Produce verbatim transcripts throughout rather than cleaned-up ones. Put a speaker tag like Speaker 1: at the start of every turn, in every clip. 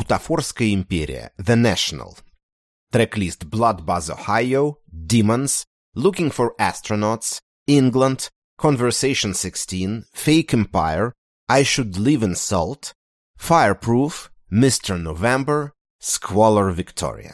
Speaker 1: Бутафорская империя, The National. Трек-лист Blood Buzz Ohio, Demons, Looking for Astronauts, England, Conversation sixteen, Fake Empire, I Should Live in Salt, Fireproof, мистер November, Squalor Victoria.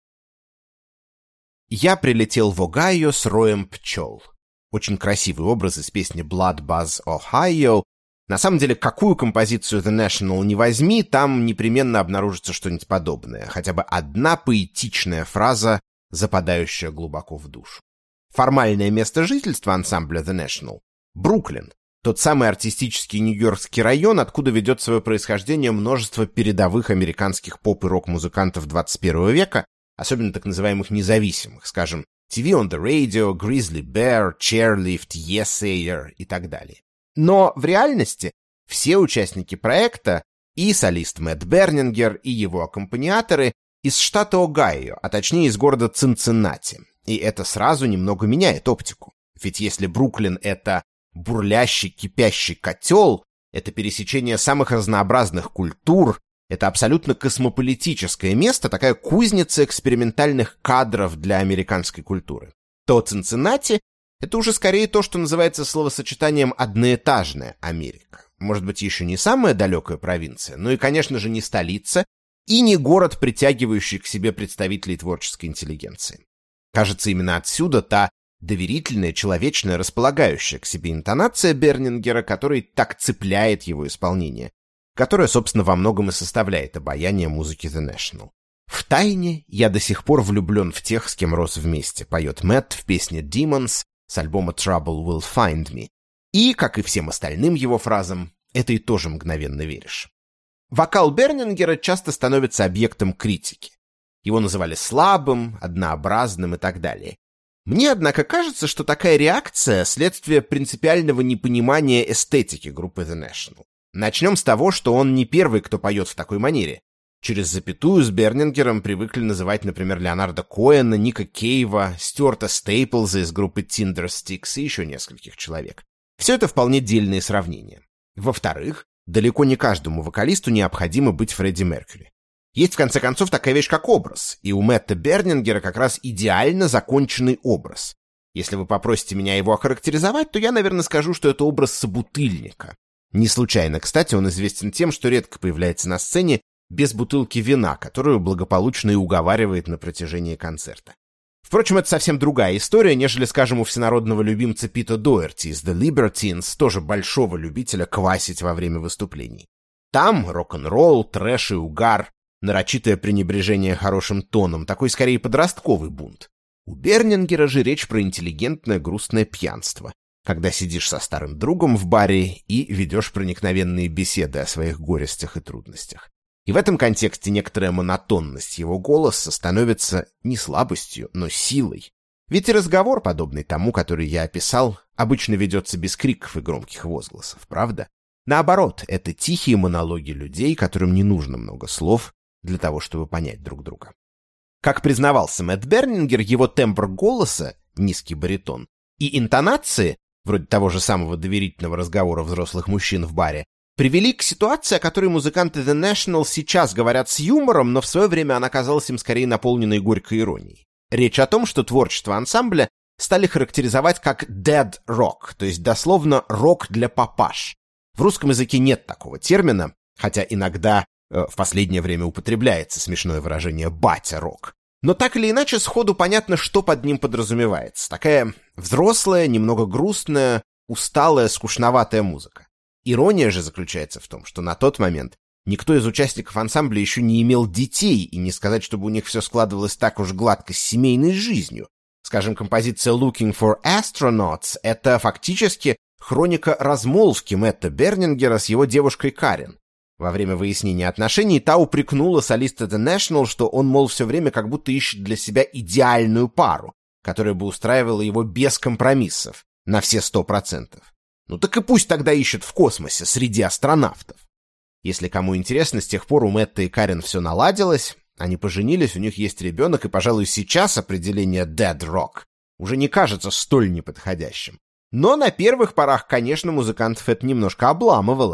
Speaker 1: Я прилетел в Огайо с роем пчел. Очень красивый образ из песни Blood Buzz Ohio. На самом деле, какую композицию The National не возьми, там непременно обнаружится что-нибудь подобное. Хотя бы одна поэтичная фраза, западающая глубоко в душу. Формальное место жительства ансамбля The National — Бруклин, тот самый артистический нью-йоркский район, откуда ведет свое происхождение множество передовых американских поп- и рок-музыкантов двадцать первого века, особенно так называемых независимых, скажем, ти ви on the Radio, Grizzly Bear, Chairlift, Yesayer и так далее. Но в реальности все участники проекта, и солист Мэтт Бернингер, и его аккомпаниаторы, из штата Огайо, а точнее из города Цинциннати. И это сразу немного меняет оптику. Ведь если Бруклин — это бурлящий, кипящий котел, это пересечение самых разнообразных культур, это абсолютно космополитическое место, такая кузница экспериментальных кадров для американской культуры, то Цинциннати — это уже скорее то, что называется словосочетанием «одноэтажная Америка». Может быть, еще не самая далекая провинция, но и, конечно же, не столица и не город, притягивающий к себе представителей творческой интеллигенции. Кажется, именно отсюда та доверительная, человечная, располагающая к себе интонация Бернингера, которая так цепляет его исполнение, которая, собственно, во многом и составляет обаяние музыки The National. «Втайне я до сих пор влюблен в тех, с кем рос вместе», поет Мэтт в песне «Demons» с альбома Trouble Will Find Me. И, как и всем остальным его фразам, это и тоже мгновенно веришь. Вокал Бернингера часто становится объектом критики. Его называли слабым, однообразным и так далее. Мне, однако, кажется, что такая реакция — следствие принципиального непонимания эстетики группы The National. Начнем с того, что он не первый, кто поет в такой манере. Через запятую с Бернингером привыкли называть, например, Леонарда Коэна, Ника Кейва, Стюарта Стейплза из группы Tindersticks и еще нескольких человек. Все это вполне дельные сравнения. Во-вторых, далеко не каждому вокалисту необходимо быть Фредди Меркьюри. Есть, в конце концов, такая вещь, как образ, и у Мэтта Бернингера как раз идеально законченный образ. Если вы попросите меня его охарактеризовать, то я, наверное, скажу, что это образ собутыльника. Не случайно, кстати, он известен тем, что редко появляется на сцене без бутылки вина, которую благополучно и уговаривает на протяжении концерта. Впрочем, это совсем другая история, нежели, скажем, у всенародного любимца Пита Доерти из The Libertines, тоже большого любителя квасить во время выступлений. Там рок-н-ролл, трэш и угар, нарочитое пренебрежение хорошим тоном, такой скорее подростковый бунт. У Бернингера же речь про интеллигентное грустное пьянство, когда сидишь со старым другом в баре и ведешь проникновенные беседы о своих горестях и трудностях. И в этом контексте некоторая монотонность его голоса становится не слабостью, но силой. Ведь и разговор, подобный тому, который я описал, обычно ведется без криков и громких возгласов, правда? Наоборот, это тихие монологи людей, которым не нужно много слов для того, чтобы понять друг друга. Как признавался Мэтт Бернингер, его тембр голоса, низкий баритон, и интонации, вроде того же самого доверительного разговора взрослых мужчин в баре, привели к ситуации, о которой музыканты The National сейчас говорят с юмором, но в свое время она казалась им скорее наполненной горькой иронией. Речь о том, что творчество ансамбля стали характеризовать как dead rock, то есть дословно рок для папаш. В русском языке нет такого термина, хотя иногда э, в последнее время употребляется смешное выражение «батя-рок». Но так или иначе сходу понятно, что под ним подразумевается. Такая взрослая, немного грустная, усталая, скучноватая музыка. Ирония же заключается в том, что на тот момент никто из участников ансамбля еще не имел детей, и не сказать, чтобы у них все складывалось так уж гладко с семейной жизнью. Скажем, композиция «Looking for Astronauts» — это фактически хроника размолвки Мэтта Бернингера с его девушкой Карен. Во время выяснения отношений та упрекнула солиста The National, что он, мол, все время как будто ищет для себя идеальную пару, которая бы устраивала его без компромиссов, на все сто процентов. Ну так и пусть тогда ищет в космосе, среди астронавтов. Если кому интересно, с тех пор у Мэтта и Карен все наладилось, они поженились, у них есть ребенок, и, пожалуй, сейчас определение «dead rock» уже не кажется столь неподходящим. Но на первых порах, конечно, музыкантов это немножко обламывало.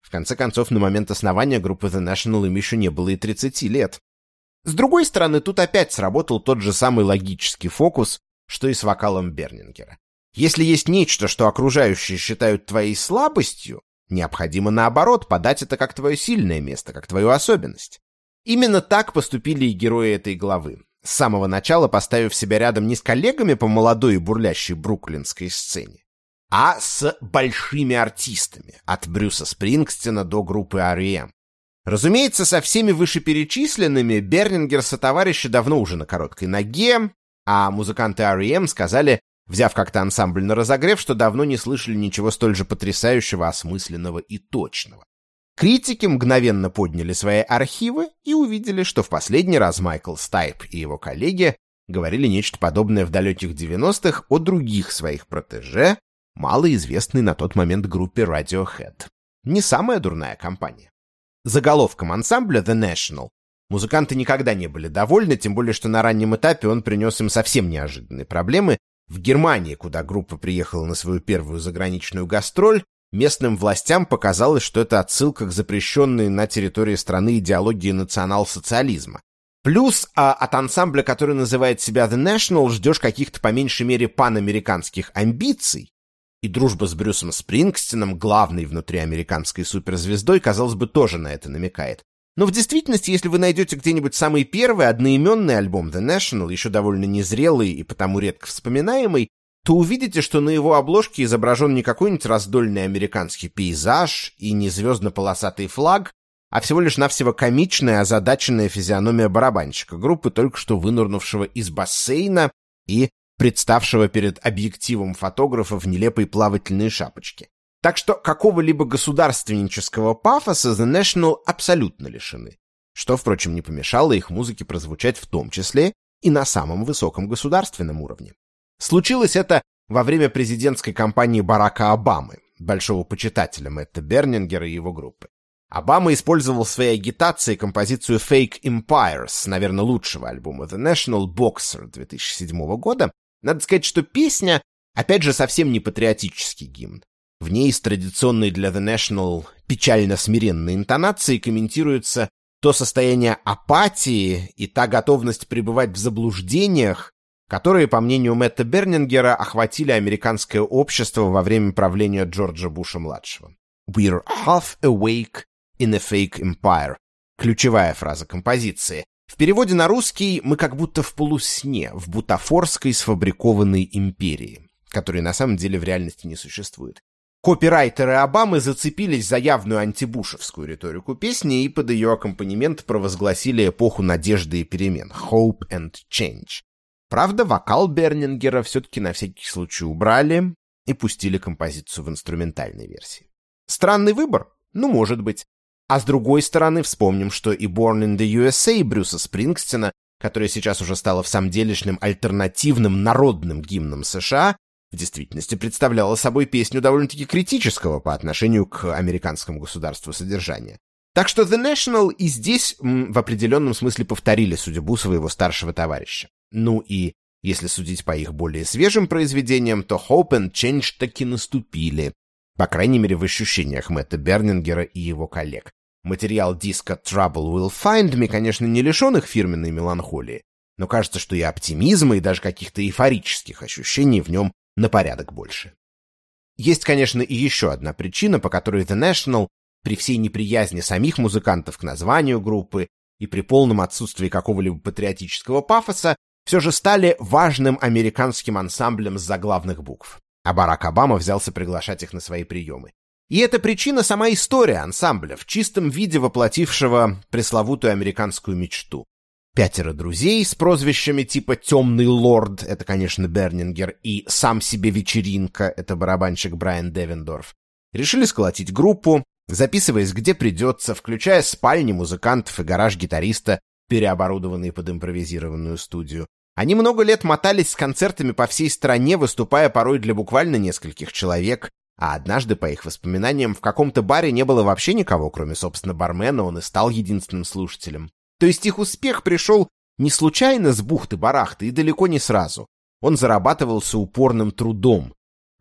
Speaker 1: В конце концов, на момент основания группы The National им еще не было и тридцати лет. С другой стороны, тут опять сработал тот же самый логический фокус, что и с вокалом Бернингера. Если есть нечто, что окружающие считают твоей слабостью, необходимо, наоборот, подать это как твое сильное место, как твою особенность. Именно так поступили и герои этой главы, с самого начала поставив себя рядом не с коллегами по молодой и бурлящей бруклинской сцене, а с большими артистами, от Брюса Спрингстина до группы ар и эм. Разумеется, со всеми вышеперечисленными Бернингер сотоварищи давно уже на короткой ноге, а музыканты ар и эм сказали, взяв как-то ансамбль на разогрев, что давно не слышали ничего столь же потрясающего, осмысленного и точного. Критики мгновенно подняли свои архивы и увидели, что в последний раз Майкл Стайп и его коллеги говорили нечто подобное в далеких девяностых о других своих протеже, малоизвестной на тот момент группе Radiohead. Не самая дурная компания. Заголовком ансамбля The National музыканты никогда не были довольны, тем более что на раннем этапе он принес им совсем неожиданные проблемы. В Германии, куда группа приехала на свою первую заграничную гастроль, местным властям показалось, что это отсылка к запрещенной на территории страны идеологии национал-социализма. Плюс а от ансамбля, который называет себя The National, ждешь каких-то по меньшей мере панамериканских амбиций, и дружба с Брюсом Спрингстином, главной внутриамериканской суперзвездой, казалось бы, тоже на это намекает. Но в действительности, если вы найдете где-нибудь самый первый одноименный альбом The National, еще довольно незрелый и потому редко вспоминаемый, то увидите, что на его обложке изображен не какой-нибудь раздольный американский пейзаж и не звездно-полосатый флаг, а всего лишь навсего комичная, озадаченная физиономия барабанщика группы, только что вынырнувшего из бассейна и представшего перед объективом фотографа в нелепой плавательной шапочке. Так что какого-либо государственнического пафоса The National абсолютно лишены, что, впрочем, не помешало их музыке прозвучать в том числе и на самом высоком государственном уровне. Случилось это во время президентской кампании Барака Обамы, большого почитателя Мэтта Бернингера и его группы. Обама использовал в своей агитации композицию Fake Empire с, наверное, лучшего альбома The National Boxer две тысячи седьмого года. Надо сказать, что песня, опять же, совсем не патриотический гимн. В ней с традиционной для The National печально-смиренной интонацией комментируется то состояние апатии и та готовность пребывать в заблуждениях, которые, по мнению Мэтта Бернингера, охватили американское общество во время правления Джорджа Буша-младшего. «We're half awake in a fake empire» — ключевая фраза композиции. В переводе на русский «мы как будто в полусне, в бутафорской сфабрикованной империи», которой на самом деле в реальности не существует. Копирайтеры Обамы зацепились за явную антибушевскую риторику песни и под ее аккомпанемент провозгласили эпоху надежды и перемен — «Hope and Change». Правда, вокал Бернингера все-таки на всякий случай убрали и пустили композицию в инструментальной версии. Странный выбор? Ну, может быть. А с другой стороны, вспомним, что и Born in the ю эс эй Брюса Спрингстина, которая сейчас уже стала в самом делешным альтернативным народным гимном США, в действительности представляла собой песню довольно-таки критического по отношению к американскому государству содержания. Так что The National и здесь м, в определенном смысле повторили судьбу своего старшего товарища. Ну и, если судить по их более свежим произведениям, то Hope and Change таки наступили. По крайней мере, в ощущениях Мэтта Бернингера и его коллег. Материал диска Trouble Will Find Me, конечно, не лишен их фирменной меланхолии, но кажется, что и оптимизма, и даже каких-то эйфорических ощущений в нем на порядок больше. Есть, конечно, и еще одна причина, по которой The National, при всей неприязни самих музыкантов к названию группы и при полном отсутствии какого-либо патриотического пафоса, все же стали важным американским ансамблем с заглавных букв. А Барак Обама взялся приглашать их на свои приемы. И эта причина — сама история ансамбля, в чистом виде воплотившего пресловутую американскую мечту. Пятеро друзей с прозвищами типа «Темный лорд» — это, конечно, Бернингер, и «Сам себе вечеринка» — это барабанщик Брайан Девендорф, решили сколотить группу, записываясь где придется, включая спальни музыкантов и гараж гитариста, переоборудованный под импровизированную студию. Они много лет мотались с концертами по всей стране, выступая порой для буквально нескольких человек, а однажды, по их воспоминаниям, в каком-то баре не было вообще никого, кроме, собственно, бармена, он и стал единственным слушателем. То есть их успех пришел не случайно с бухты-барахты и далеко не сразу. Он зарабатывался упорным трудом.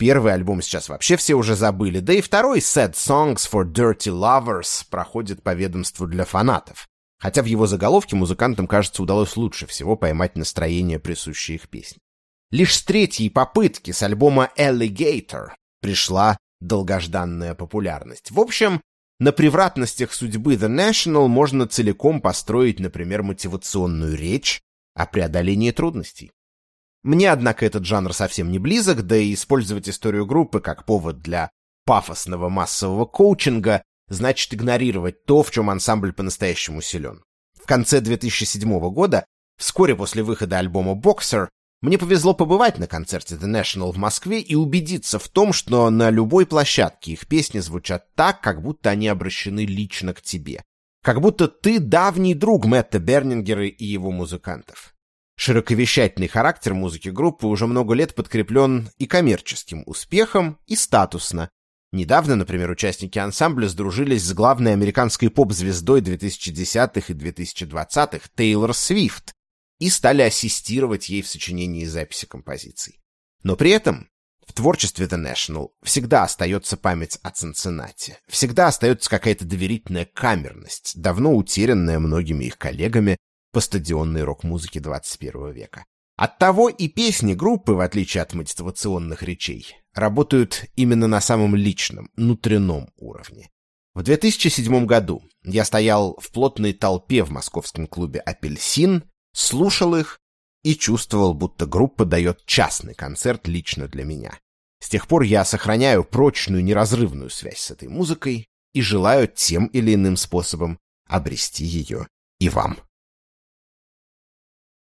Speaker 1: Первый альбом сейчас вообще все уже забыли, да и второй Sad Songs for Dirty Lovers проходит по ведомству для фанатов. Хотя в его заголовке музыкантам, кажется, удалось лучше всего поймать настроение, присущее их песне. Лишь с третьей попытки с альбома Alligator пришла долгожданная популярность. В общем, на превратностях судьбы The National можно целиком построить, например, мотивационную речь о преодолении трудностей. Мне, однако, этот жанр совсем не близок, да и использовать историю группы как повод для пафосного массового коучинга значит игнорировать то, в чем ансамбль по-настоящему силен. В конце две тысячи седьмого года, вскоре после выхода альбома Boxer, мне повезло побывать на концерте The National в Москве и убедиться в том, что на любой площадке их песни звучат так, как будто они обращены лично к тебе. Как будто ты давний друг Мэтта Бернингера и его музыкантов. Широковещательный характер музыки группы уже много лет подкреплен и коммерческим успехом, и статусно. Недавно, например, участники ансамбля сдружились с главной американской поп-звездой две тысячи десятых и две тысячи двадцатых Тейлор Свифт и стали ассистировать ей в сочинении и записи композиций. Но при этом в творчестве The National всегда остается память о Цинциннати, всегда остается какая-то доверительная камерность, давно утерянная многими их коллегами по стадионной рок-музыке двадцать первого века. Оттого и песни группы, в отличие от мотивационных речей, работают именно на самом личном, внутреннем уровне. В две тысячи седьмом году я стоял в плотной толпе в московском клубе «Апельсин», слушал их и чувствовал, будто группа дает частный концерт лично для меня. С тех пор я сохраняю прочную, неразрывную связь с этой музыкой и желаю тем или иным способом обрести ее и вам.